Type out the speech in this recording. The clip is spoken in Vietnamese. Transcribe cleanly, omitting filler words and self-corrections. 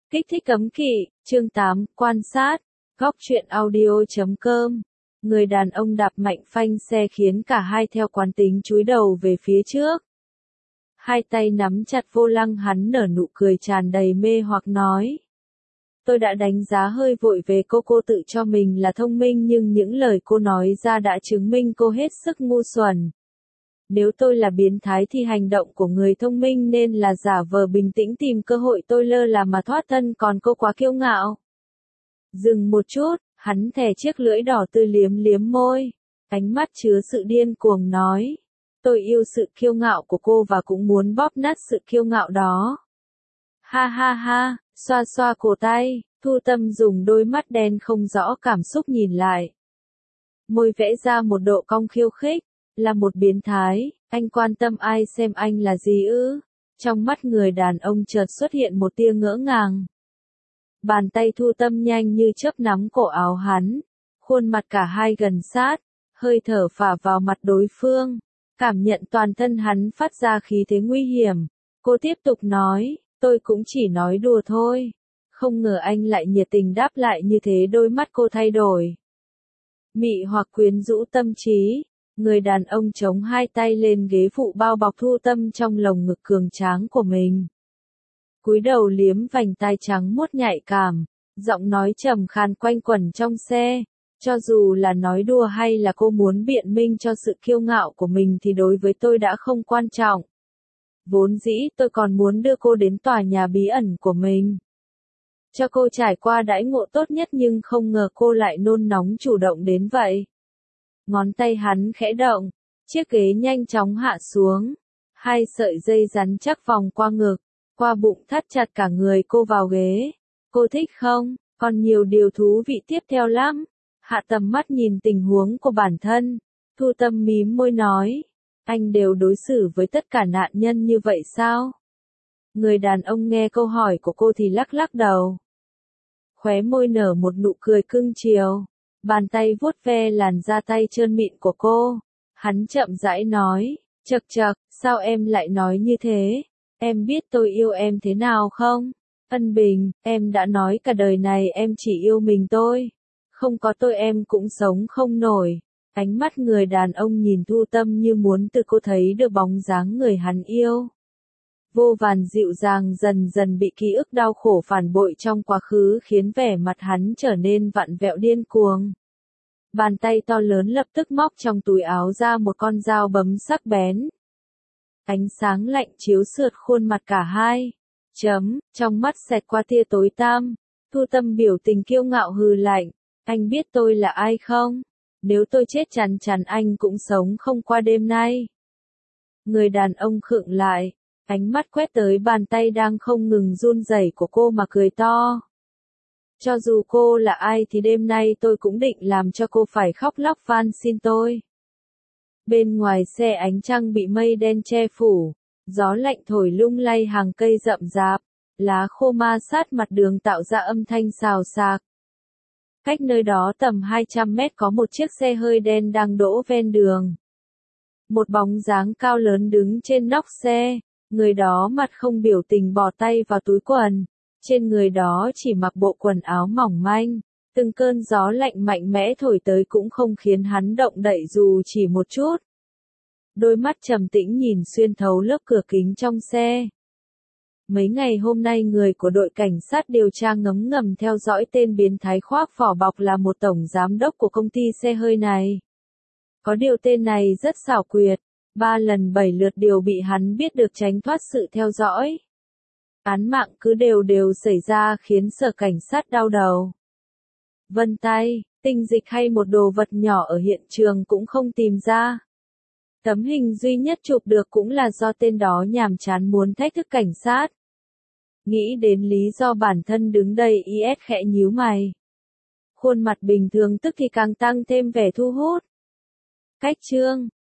Kích thích cấm kỵ, chương 8, quan sát, góc truyện audio.com. Người đàn ông đạp mạnh phanh xe khiến cả hai theo quán tính chúi đầu về phía trước. Hai tay nắm chặt vô lăng, hắn nở nụ cười tràn đầy mê hoặc nói. Tôi đã đánh giá hơi vội về cô tự cho mình là thông minh, nhưng những lời cô nói ra đã chứng minh cô hết sức ngu xuẩn. Nếu tôi là biến thái thì hành động của người thông minh nên là giả vờ bình tĩnh tìm cơ hội tôi lơ là mà thoát thân, còn cô quá kiêu ngạo. Dừng một chút, hắn thè chiếc lưỡi đỏ tươi liếm liếm môi, ánh mắt chứa sự điên cuồng nói. Tôi yêu sự kiêu ngạo của cô và cũng muốn bóp nát sự kiêu ngạo đó. Ha ha ha, xoa xoa cổ tay, Thu Tâm dùng đôi mắt đen không rõ cảm xúc nhìn lại. Môi vẽ ra một độ cong khiêu khích. Là một biến thái, anh quan tâm ai xem anh là gì ư? Trong mắt người đàn ông chợt xuất hiện một tia ngỡ ngàng. Bàn tay Thu Tâm nhanh như chớp nắm cổ áo hắn, khuôn mặt cả hai gần sát, hơi thở phả vào mặt đối phương, cảm nhận toàn thân hắn phát ra khí thế nguy hiểm. Cô tiếp tục nói, tôi cũng chỉ nói đùa thôi. Không ngờ anh lại nhiệt tình đáp lại như thế, đôi mắt cô thay đổi. Mị hoặc quyến rũ tâm trí. Người đàn ông chống hai tay lên ghế phụ bao bọc Thu Tâm trong lồng ngực cường tráng của mình. Cúi đầu liếm vành tai trắng muốt nhạy cảm, giọng nói trầm khàn quanh quẩn trong xe. Cho dù là nói đùa hay là cô muốn biện minh cho sự kiêu ngạo của mình thì đối với tôi đã không quan trọng. Vốn dĩ tôi còn muốn đưa cô đến tòa nhà bí ẩn của mình, cho cô trải qua đãi ngộ tốt nhất, nhưng không ngờ cô lại nôn nóng chủ động đến vậy. Ngón tay hắn khẽ động, chiếc ghế nhanh chóng hạ xuống. Hai sợi dây rắn chắc vòng qua ngực, qua bụng thắt chặt cả người cô vào ghế. Cô thích không? Còn nhiều điều thú vị tiếp theo lắm. Hạ tầm mắt nhìn tình huống của bản thân. Thu Tâm mím môi nói. Anh đều đối xử với tất cả nạn nhân như vậy sao? Người đàn ông nghe câu hỏi của cô thì lắc lắc đầu. Khóe môi nở một nụ cười cưng chiều. Bàn tay vuốt ve làn da tay trơn mịn của cô. Hắn chậm rãi nói, chậc chậc, sao em lại nói như thế? Em biết tôi yêu em thế nào không? Ân Bình, em đã nói cả đời này em chỉ yêu mình tôi. Không có tôi em cũng sống không nổi. Ánh mắt người đàn ông nhìn Thu Tâm như muốn từ cô thấy được bóng dáng người hắn yêu. Vô vàn dịu dàng dần dần bị ký ức đau khổ phản bội trong quá khứ khiến vẻ mặt hắn trở nên vặn vẹo điên cuồng. Bàn tay to lớn lập tức móc trong túi áo ra một con dao bấm sắc bén. Ánh sáng lạnh chiếu sượt khuôn mặt cả hai. Trong mắt xẹt qua tia tối tăm. Thu Tâm biểu tình kiêu ngạo hừ lạnh. Anh biết tôi là ai không? Nếu tôi chết chắn chắn anh cũng sống không qua đêm nay. Người đàn ông khựng lại. Ánh mắt quét tới bàn tay đang không ngừng run rẩy của cô mà cười to. Cho dù cô là ai thì đêm nay tôi cũng định làm cho cô phải khóc lóc van xin tôi. Bên ngoài xe ánh trăng bị mây đen che phủ, gió lạnh thổi lung lay hàng cây rậm rạp, lá khô ma sát mặt đường tạo ra âm thanh xào xạc. Cách nơi đó tầm 200 mét có một chiếc xe hơi đen đang đỗ ven đường. Một bóng dáng cao lớn đứng trên nóc xe. Người đó mặt không biểu tình bỏ tay vào túi quần, trên người đó chỉ mặc bộ quần áo mỏng manh, từng cơn gió lạnh mạnh mẽ thổi tới cũng không khiến hắn động đậy dù chỉ một chút. Đôi mắt trầm tĩnh nhìn xuyên thấu lớp cửa kính trong xe. Mấy ngày hôm nay người của đội cảnh sát điều tra ngấm ngầm theo dõi tên biến thái khoác vỏ bọc là một tổng giám đốc của công ty xe hơi này. Có điều tên này rất xảo quyệt. 3 lần 7 lượt đều bị hắn biết được tránh thoát sự theo dõi. Án mạng cứ đều xảy ra khiến sở cảnh sát đau đầu. Vân tay, tinh dịch hay một đồ vật nhỏ ở hiện trường cũng không tìm ra. Tấm hình duy nhất chụp được cũng là do tên đó nhàm chán muốn thách thức cảnh sát. Nghĩ đến lý do bản thân đứng đây, IS khẽ nhíu mày. Khuôn mặt bình thường tức thì càng tăng thêm vẻ thu hút. Cách chương